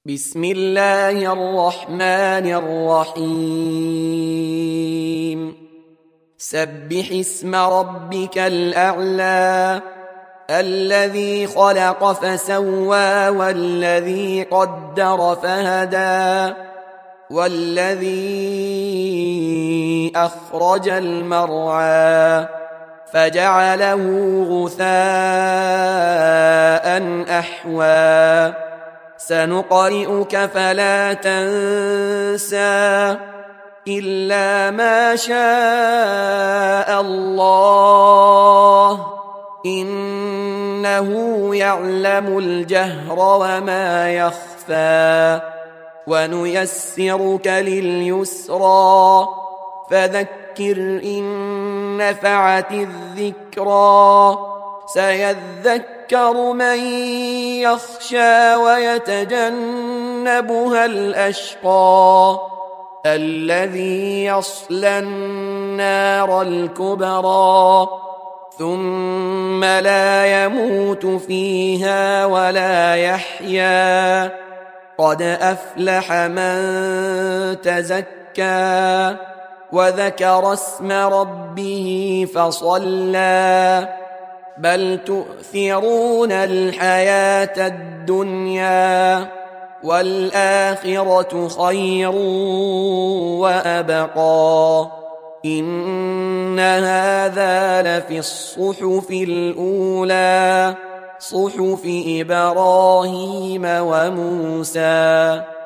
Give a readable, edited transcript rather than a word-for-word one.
بسم الله الرحمن الرحيم سبح اسم ربك الأعلى الذي خلق فسوى والذي قدر فهدى والذي أخرج المرعى فجعله غثاء أحوى سنقرئك فلا تنسى إلا ما شاء الله إنه يعلم الجهر وما يخفى ونيسرك لليسرى فذكر إن نفعت الذكرى سيذكر من يخشى ويتجنبها الأشقى الذي يصلى النار الكبرى ثم لا يموت فيها ولا يحيا قد أفلح من تزكى وذكر اسم ربه فصلى بل تؤثرون الحياة الدنيا والآخرة خير وأبقى إن هذا لفي الصحف الأولى صحف إبراهيم وموسى